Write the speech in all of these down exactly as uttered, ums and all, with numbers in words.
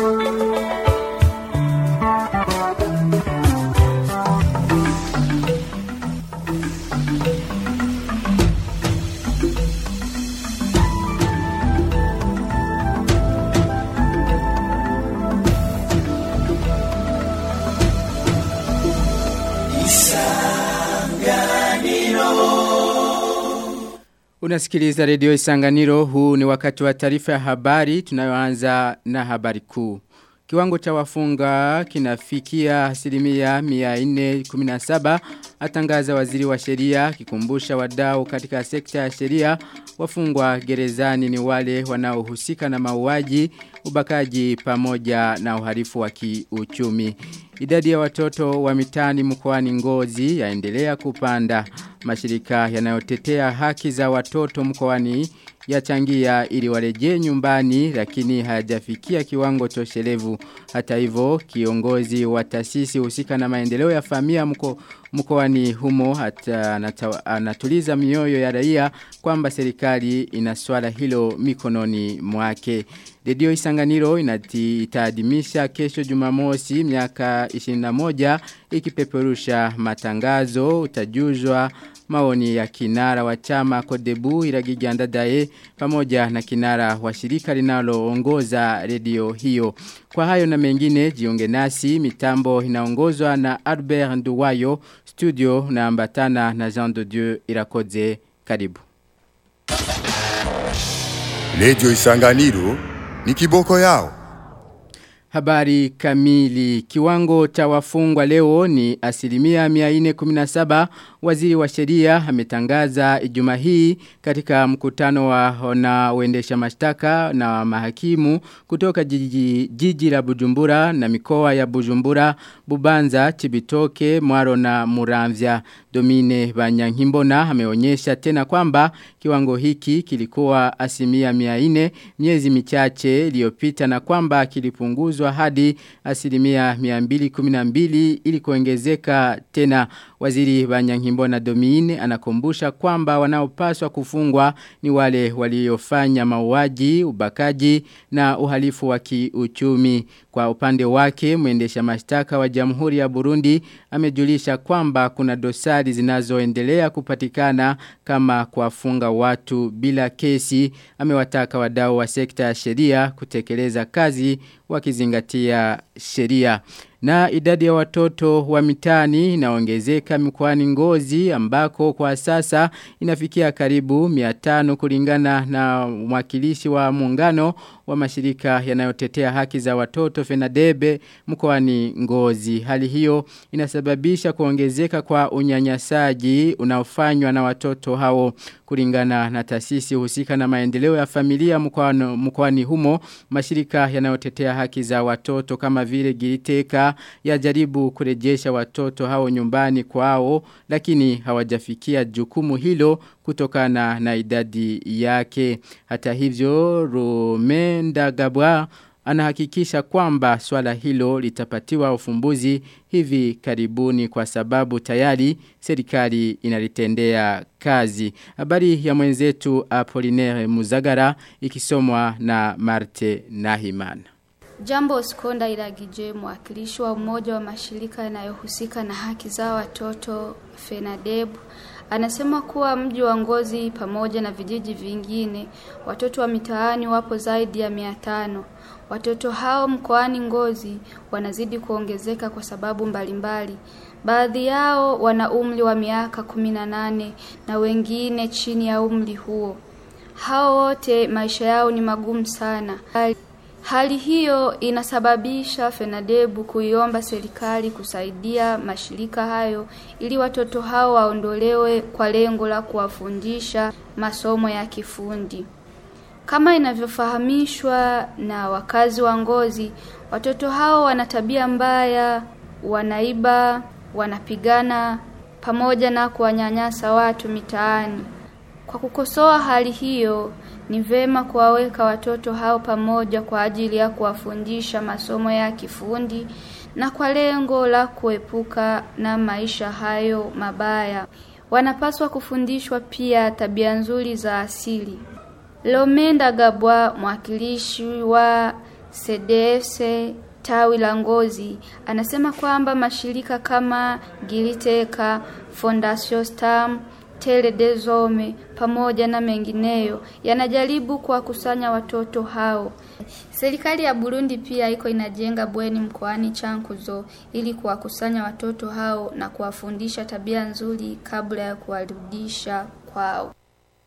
Unasikiliza redio Isanganiro. Huu ni wakati wa taarifa ya habari. Tunayoanza na habari kuu. Kiwango cha wafunga kinafikia asilimia mia nne kumi na saba, atangaza waziri wa sheria, kikumbusha wadau katika sekta ya sheria. Wafungwa gerezani ni wale wanaohusika na mauaji, ubakaji pamoja na uhalifu wa kiuchumi. Idadi ya watoto wa mitaani mkoani Ngozi yaendelea kupanda. Mashirika yanayotetea haki za watoto mkoani yachangia ili warejee nyumbani, lakini hajafikia kiwango toshelevu. Hata hivyo, kiongozi wa taasisi husika na maendeleo ya familia mko mkoani humo hata anatuliza mioyo ya raia kwamba serikali ina swala hilo mikononi mwake. Redio Isanganiro itaadhimisha kesho Jumamosi miaka ishirini na moja ikipeperusha matangazo. Utajuzwa maoni ya kinara wa chama Kodebu Iragijandadaye pamoja na kinara wa shirika linaloongoza redio hiyo. Kwa hayo na mengine jiunge nasi, mitambo inaongozwa na Albert Nduwayo, studio na ambatana na Jean de Dieu Irakoze. Karibu. Redio Isanganiro ni kiboko yao. Habari kamili. Kiwango cha wafungwa leo ni asilimia mia nne kumi na saba. Waziri wa sheria ametangaza Ijumaa hii katika mkutano wa na uendesha mashtaka na mahakimu kutoka jiji, jiji la Bujumbura na mikoa ya Bujumbura, Bubanza, Chibitoke, Mwaro na Muramvya. Domine Banyankimbona ameonyesha tena kwamba kiwango hiki kilikuwa asilimia mia nne miezi michache iliyopita na kwamba kilipunguzwa hadi asilimia mia mbili kumi na mbili ili kuongezeka tena. Waziri Banyankimbona Domine anakumbusha kwamba wanaopaswa kufungwa ni wale waliofanya mauaji, ubakaji na uhalifu wa kiuchumi. Kwa upande wake, mwendesha mashtaka wa Jamhuri ya Burundi amejulisha kwamba kuna dosari zinazoendelea kupatikana kama kuwafunga watu bila kesi. Amewataka wadau wa sekta ya sheria kutekeleza kazi wakizingatia sheria. Na idadi ya watoto wa mitaani inaongezeka mkoani Ngozi ambako kwa sasa inafikia karibu mia tano kulingana na mwakilishi wa muungano wa mashirika yanayotetea haki za watoto Fenadebe mkoani Ngozi. Hali hiyo inasababisha kuongezeka kwa unyanyasaji unaofanywa na watoto hao. Kulingana na taasisi husika na maendeleo ya familia mkoani humo, mashirika yanayotetea haki za watoto kama vile Giriteka yajaribu kurejesha watoto hao nyumbani kwao, lakini hawajafikia jukumu hilo kutokana na idadi yake. Hata hivyo, Romenda Gabwa anahakikisha kwamba swala hilo litapatiwa ufumbuzi hivi karibuni kwa sababu tayari serikali inalitendea kazi. Habari ya mwenzetu Apollinaire Muzagara ikisomwa na Marte Nahimana. Jambo Skonda Iragije, mwakilishi wa umoja wa mashirika yanayohusika na haki za watoto Fenadeb, anasema kuwa mji wa Ngozi pamoja na vijiji vingine watoto wa mitaani wapo zaidi ya mia tano. Watoto hao mkoani Ngozi wanazidi kuongezeka kwa sababu mbalimbali. Baadhi yao wana umri wa miaka kumi na nane na wengine chini ya umri huo. Hao wote maisha yao ni magumu sana. Hali hiyo inasababisha Fenadebu kuiomba serikali kusaidia mashirika hayo ili watoto hao waondolewe kwa lengo la kuwafundisha masomo ya kifundi. Kama inavyofahamishwa na wakazi wa Ngozi, watoto hao wana tabia mbaya, wanaiba, wanapigana pamoja na kuwanyanyasa watu mitaani. Kwa kukosoa hali hiyo, ni vema kuwaweka watoto hao pamoja kwa ajili ya kuwafundisha masomo ya kifundi na kwa lengo la kuepuka na maisha hayo mabaya. Wanapaswa kufundishwa pia tabia nzuri za asili. Lomenda Gabwa, mwakilishi wa C D F C tawi la Ngozi anasema kwamba mashirika kama Giliteka, Fondation Stam, Tele Dezome pamoja na mengineyo yanajaribu kuwakusanya watoto hao. Serikali ya Burundi pia iko inajenga bweni mkoani Chankuzo ili kuwakusanya watoto hao na kuwafundisha tabia nzuri kabla ya kuwarudisha kwao.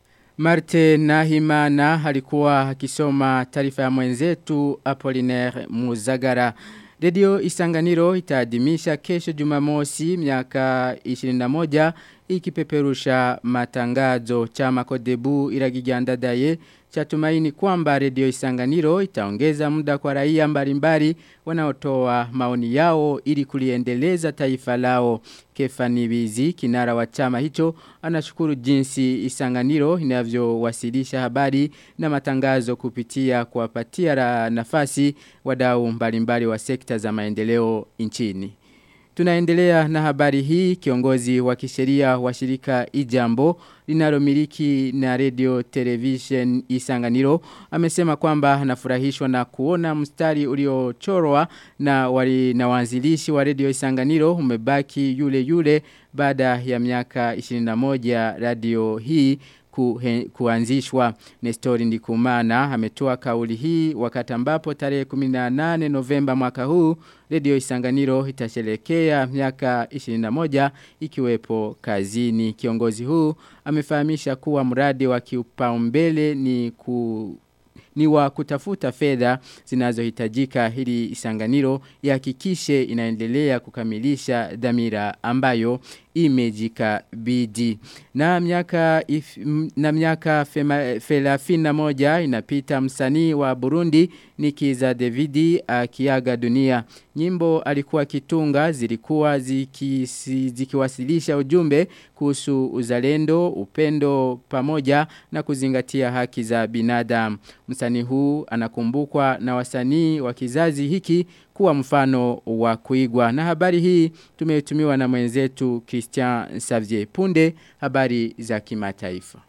Marte Nahimana alikuwa akisoma taarifa ya mwenzetu Apollinaire Muzagara. Radio Isanganiro itaadhimisha kesho Jumamosi miaka ishirini na moja ikipeperusha matangazo. Chama Kodebu Iragigandadaye chatumaini kwamba Radio Isanganiro itaongeza muda kwa raia mbalimbali wanaotoa maoni yao ili kuliendeleza taifa lao. Kefani Bizi, kinara wa chama hicho, anashukuru jinsi Isanganiro inavyowasilisha habari na matangazo kupitia kuwapatia nafasi wadau mbalimbali wa sekta za maendeleo nchini. Tunaendelea na habari hii. Kiongozi wa kisheria wa shirika Ijambo linalomiliki na radio television Isanganiro amesema kwamba anafurahishwa na kuona mstari uliochorwa na wali na waanzilishi wa radio Isanganiro umebaki yule yule baada ya miaka ishirini na moja radio hii kuanzishwa. Nestori Ndikumana ametoa kauli hii wakati ambapo tarehe kumi na nane Novemba mwaka huu Radio Isanganiro itasherehekea miaka ishirini na moja ikiwepo kazini. Kiongozi huu amefahamisha kuwa mradi wa kipaumbele ni ku ni wa kutafuta fedha zinazohitajika ili Isanganiro ihakikishe inaendelea kukamilisha dhamira ambayo imejikabidhi. Na miaka if, na miaka thelathini na moja inapita msanii wa Burundi Nikiza Davidi akiaga dunia. Nyimbo alikuwa kitunga zilikuwa ziki, zikiwasilisha ujumbe kuhusu uzalendo, upendo pamoja na kuzingatia haki za binadamu. Msanii huu anakumbukwa na wasanii wa kizazi hiki kuwa mfano wa kuigwa. Na habari hii tumetumiwa na mwenzetu Christian Xavier. Punde habari za kimataifa.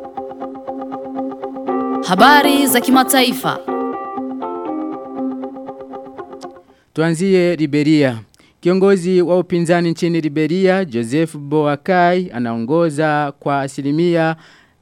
Habari za kimataifa. Tuanzie Liberia. Kiongozi wa upinzani nchini Liberia, Joseph Boakai, anaongoza kwa asilimia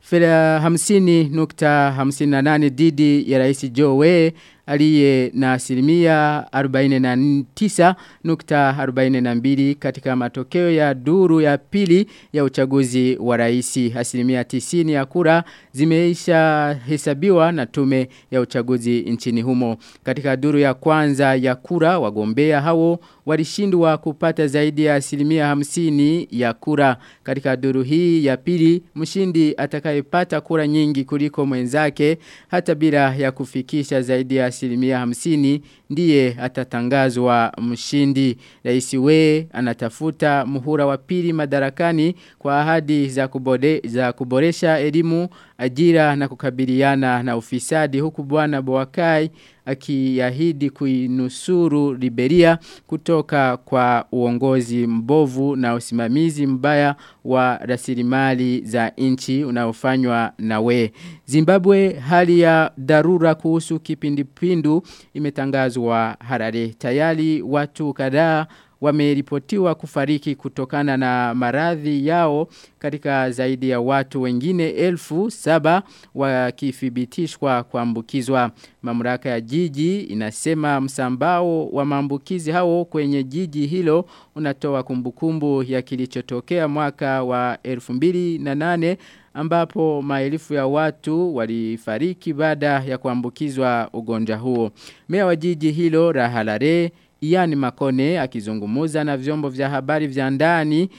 hamsini nukta hamsini na nane dhidi ya Rais Joe aliye na asilimia arobaini na tisa nukta arobaini na mbili katika matokeo ya duru ya pili ya uchaguzi wa rais. Asilimia tisini ya kura zimeisha hesabiwa na tume ya uchaguzi nchini humo. Katika duru ya kwanza ya kura, wagombea hao walishindwa kupata zaidi ya asilimia hamsini ya kura. Katika duru hii ya pili, mshindi atakayepata kura nyingi kuliko mwenzake hata bila ya kufikisha zaidi ya asilimia hamsini ndiye atatangazwa mshindi. Rais we anatafuta muhula wa pili madarakani kwa ahadi za, kubode, za kuboresha elimu, ajira na kukabiliana na ufisadi, huku bwana Boakai akiahidi kuinusuru Liberia kutoka kwa uongozi mbovu na usimamizi mbaya wa rasilimali za nchi unaofanywa na we. Zimbabwe, hali ya dharura kuhusu kipindupindu imetangazwa Harare. Tayari watu kadhaa wameripotiwa kufariki kutokana na maradhi yao katika zaidi ya watu wengine elfu saba wakithibitishwa kuambukizwa. Mamlaka ya jiji inasema msambao wa maambukizi hao kwenye jiji hilo unatoa kumbukumbu ya kilichotokea mwaka wa elfu mbili na nane ambapo maelfu ya watu walifariki baada ya kuambukizwa ugonjwa huo. Meya wa jiji hilo la Harare Ian Makone akizungumuza na vyombo vya habari vya ndani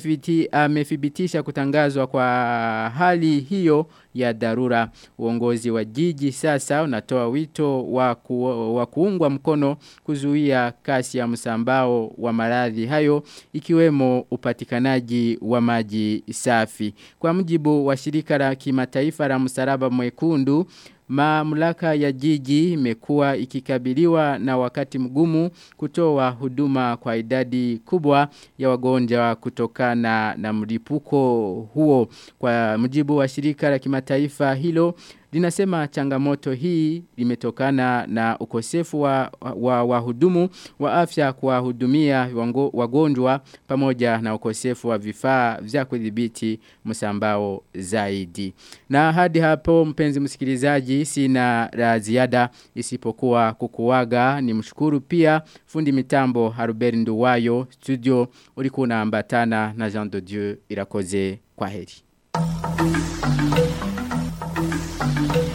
amethibitisha kutangazwa kwa hali hiyo ya dharura. Uongozi wa jiji sasa unatoa wito wa, ku, wa kuungwa mkono kuzuia kasi ya msambao wa maradhi hayo ikiwemo upatikanaji wa maji safi. Kwa mujibu wa shirika la kimataifa la msalaba mwekundu, mamlaka ya jiji imekuwa ikikabiliwa na wakati mgumu kutoa huduma kwa idadi kubwa ya wagonjwa kutokana na mlipuko huo. Kwa mujibu wa shirika la kimataifa hilo, linasema changamoto hii limetokana na ukosefu wa wa wahudumu wa afya kuwahudumia wagonjwa pamoja na ukosefu wa vifaa vya kudhibiti msambao zaidi. Na hadi hapo mpenzi msikilizaji sina la ziada isipokuwa kukuaga ni mshukuru pia fundi mitambo Haruberi Nduwayo studio ulikuwa unaambatana na Jean de Dieu Irakoze. Kwaheri.